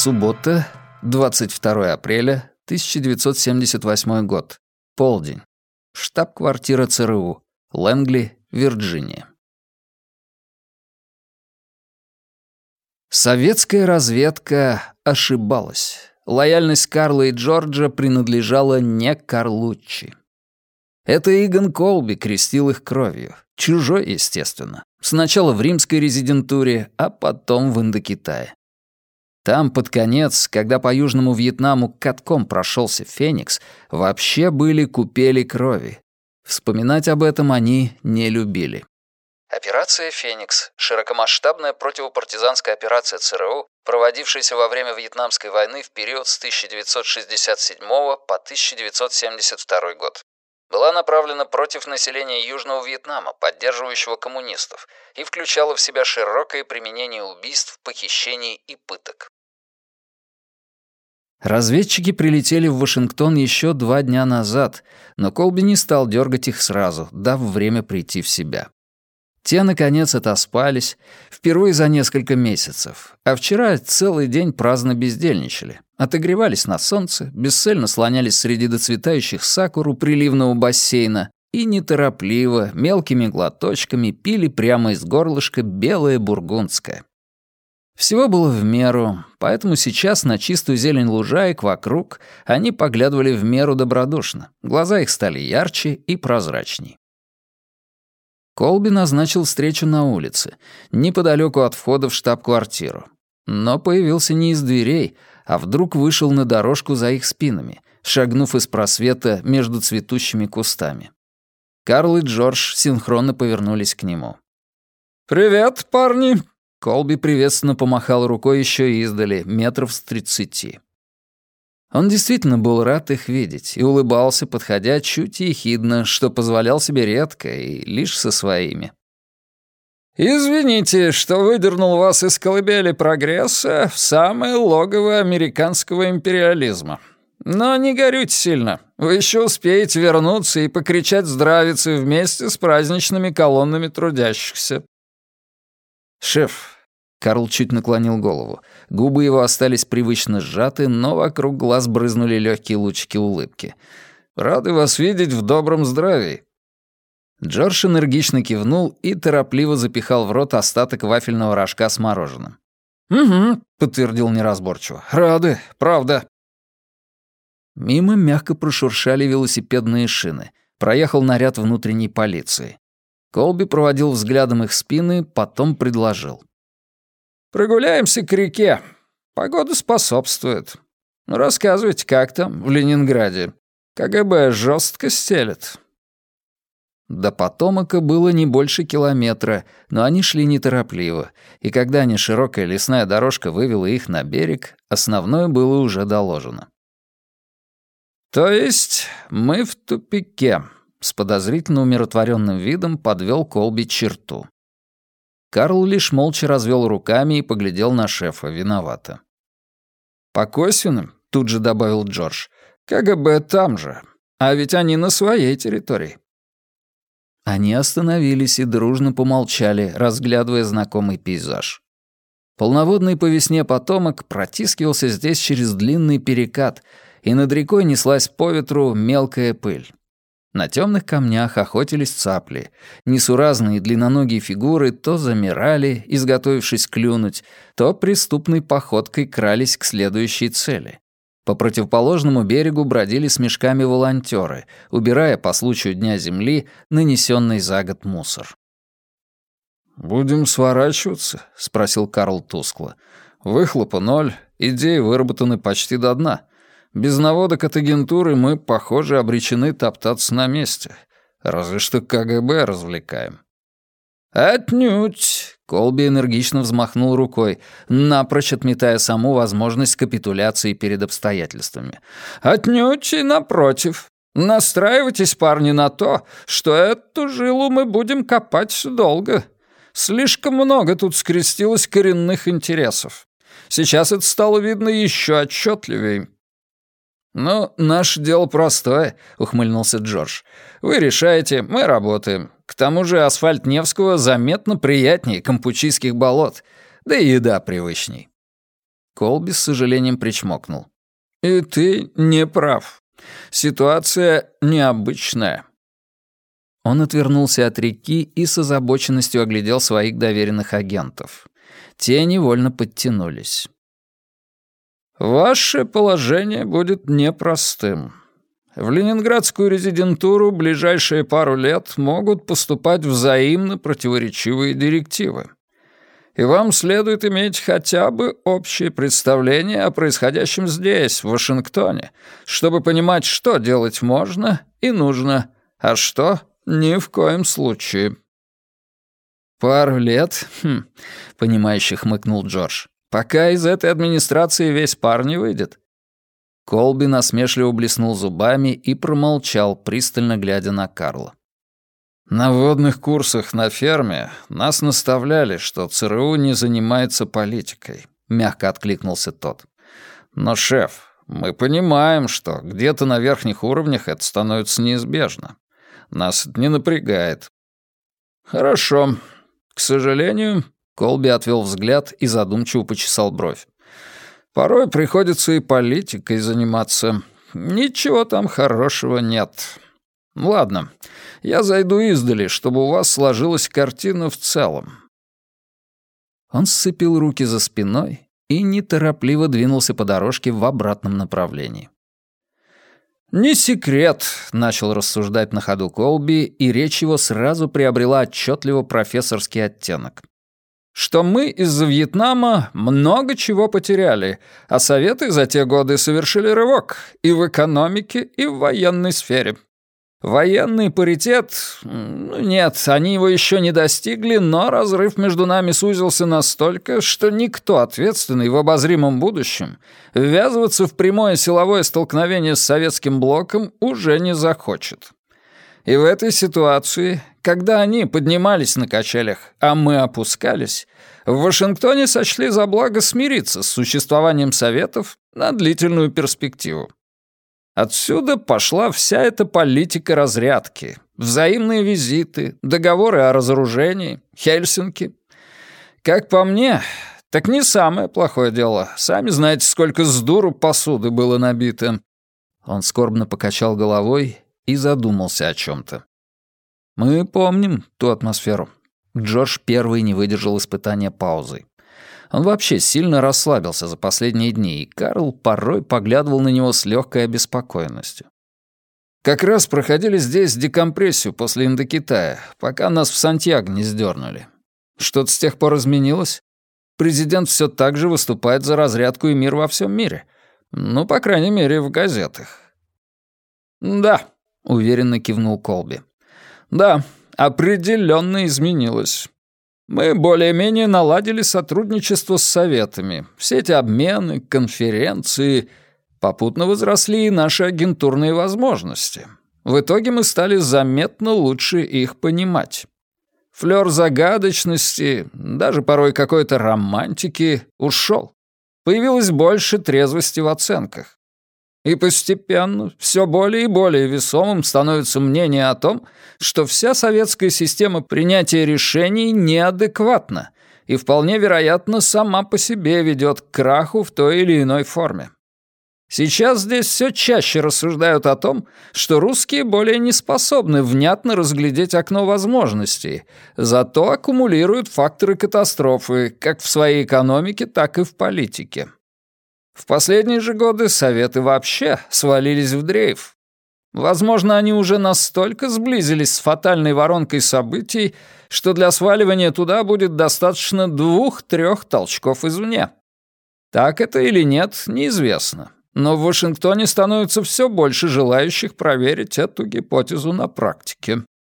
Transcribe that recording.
Суббота, 22 апреля 1978 год. Полдень. Штаб-квартира ЦРУ. Лэнгли, Вирджиния. Советская разведка ошибалась. Лояльность Карла и Джорджа принадлежала не Карлуччи. Это Иган Колби крестил их кровью. Чужой, естественно. Сначала в римской резидентуре, а потом в Индокитае. Там, под конец, когда по Южному Вьетнаму катком прошелся Феникс, вообще были купели крови. Вспоминать об этом они не любили. Операция «Феникс» — широкомасштабная противопартизанская операция ЦРУ, проводившаяся во время Вьетнамской войны в период с 1967 по 1972 год. Была направлена против населения Южного Вьетнама, поддерживающего коммунистов, и включала в себя широкое применение убийств, похищений и пыток. Разведчики прилетели в Вашингтон еще 2 дня назад, но Колби не стал дергать их сразу, дав время прийти в себя. Те, наконец, отоспались, впервые за несколько месяцев, а вчера целый день праздно бездельничали. Отогревались на солнце, бесцельно слонялись среди доцветающих сакур у приливного бассейна и неторопливо, мелкими глоточками пили прямо из горлышка белое бургундское. Всего было в меру, поэтому сейчас на чистую зелень лужаек вокруг они поглядывали в меру добродушно, глаза их стали ярче и прозрачней. Колби назначил встречу на улице, неподалеку от входа в штаб-квартиру. Но появился не из дверей, а вдруг вышел на дорожку за их спинами, шагнув из просвета между цветущими кустами. Карл и Джордж синхронно повернулись к нему. «Привет, парни!» Колби приветственно помахал рукой еще издали, метров с 30. Он действительно был рад их видеть и улыбался, подходя чуть ехидно, что позволял себе редко и лишь со своими. «Извините, что выдернул вас из колыбели прогресса в самое логово американского империализма. Но не горюйте сильно, вы еще успеете вернуться и покричать здравицы вместе с праздничными колоннами трудящихся». «Шеф», — Карл чуть наклонил голову. Губы его остались привычно сжаты, но вокруг глаз брызнули легкие лучики улыбки. «Рады вас видеть в добром здравии». Джордж энергично кивнул и торопливо запихал в рот остаток вафельного рожка с мороженым. «Угу», — подтвердил неразборчиво. «Рады, правда». Мимо мягко прошуршали велосипедные шины. Проехал наряд внутренней полиции. Колби проводил взглядом их спины, потом предложил. «Прогуляемся к реке. Погода способствует. Рассказывайте, как там, в Ленинграде. КГБ жестко стелет». До Потомака было не больше километра, но они шли неторопливо, и когда неширокая лесная дорожка вывела их на берег, основное было уже доложено. «То есть мы в тупике», — с подозрительно умиротворенным видом подвел Колби черту. Карл лишь молча развел руками и поглядел на шефа виновато. «По косвенным», — тут же добавил Джордж, — «КГБ там же, а ведь они на своей территории». Они остановились и дружно помолчали, разглядывая знакомый пейзаж. Полноводный по весне потомок протискивался здесь через длинный перекат, и над рекой неслась по ветру мелкая пыль. На темных камнях охотились цапли. Несуразные длинноногие фигуры то замирали, изготовившись клюнуть, то преступной походкой крались к следующей цели. По противоположному берегу бродили с мешками волонтеры, убирая по случаю Дня Земли нанесенный за год мусор. «Будем сворачиваться?» — спросил Карл тускло. «Выхлопа 0, идеи выработаны почти до дна. Без наводок от агентуры мы, похоже, обречены топтаться на месте. Разве что КГБ развлекаем». «Отнюдь!» — Колби энергично взмахнул рукой, напрочь отметая саму возможность капитуляции перед обстоятельствами. «Отнюдь и напротив. Настраивайтесь, парни, на то, что эту жилу мы будем копать долго. Слишком много тут скрестилось коренных интересов. Сейчас это стало видно еще отчетливее». «Ну, наше дело простое», — ухмыльнулся Джордж. «Вы решаете, мы работаем. К тому же асфальт Невского заметно приятнее кампучийских болот, да и еда привычней». Колби с сожалением причмокнул. «И ты не прав. Ситуация необычная». Он отвернулся от реки и с озабоченностью оглядел своих доверенных агентов. Те невольно подтянулись. «Ваше положение будет непростым. В ленинградскую резидентуру ближайшие пару лет могут поступать взаимно противоречивые директивы. И вам следует иметь хотя бы общее представление о происходящем здесь, в Вашингтоне, чтобы понимать, что делать можно и нужно, а что ни в коем случае». «Пару лет?» — понимающе хмыкнул Джордж. «Пока из этой администрации весь пар не выйдет». Колби насмешливо блеснул зубами и промолчал, пристально глядя на Карла. «На водных курсах на ферме нас наставляли, что ЦРУ не занимается политикой», — мягко откликнулся тот. «Но, шеф, мы понимаем, что где-то на верхних уровнях это становится неизбежно. Нас это не напрягает». «Хорошо. К сожалению...» — Колби отвел взгляд и задумчиво почесал бровь. «Порой приходится и политикой заниматься. Ничего там хорошего нет. Ладно, я зайду издали, чтобы у вас сложилась картина в целом». Он сцепил руки за спиной и неторопливо двинулся по дорожке в обратном направлении. «Не секрет», — начал рассуждать на ходу Колби, и речь его сразу приобрела отчетливо профессорский оттенок, «что мы из-за Вьетнама много чего потеряли, а Советы за те годы совершили рывок и в экономике, и в военной сфере. Военный паритет... Нет, они его еще не достигли, но разрыв между нами сузился настолько, что никто ответственный в обозримом будущем ввязываться в прямое силовое столкновение с советским блоком уже не захочет. И в этой ситуации, когда они поднимались на качелях, а мы опускались, в Вашингтоне сочли за благо смириться с существованием Советов на длительную перспективу. Отсюда пошла вся эта политика разрядки, взаимные визиты, договоры о разоружении, Хельсинки. Как по мне, так не самое плохое дело. Сами знаете, сколько с дуру посуды было набито». Он скорбно покачал головой и задумался о чем-то. «Мы помним ту атмосферу». Джордж первый не выдержал испытания паузой. Он вообще сильно расслабился за последние дни, и Карл порой поглядывал на него с легкой обеспокоенностью. «Как раз проходили здесь декомпрессию после Индокитая, пока нас в Сантьяго не сдернули. Что-то с тех пор изменилось? Президент все так же выступает за разрядку и мир во всем мире. Ну, по крайней мере, в газетах». «Да», — уверенно кивнул Колби. «Да, определенно изменилось. Мы более-менее наладили сотрудничество с Советами. Все эти обмены, конференции. Попутно возросли и наши агентурные возможности. В итоге мы стали заметно лучше их понимать. Флёр загадочности, даже порой какой-то романтики ушел. Появилось больше трезвости в оценках. И постепенно все более и более весомым становится мнение о том, что вся советская система принятия решений неадекватна и вполне вероятно сама по себе ведет к краху в той или иной форме. Сейчас здесь все чаще рассуждают о том, что русские более не способны внятно разглядеть окно возможностей, зато аккумулируют факторы катастрофы как в своей экономике, так и в политике. В последние же годы Советы вообще свалились в дрейф. Возможно, они уже настолько сблизились с фатальной воронкой событий, что для сваливания туда будет достаточно 2-3 толчков извне. Так это или нет, неизвестно. Но в Вашингтоне становится все больше желающих проверить эту гипотезу на практике.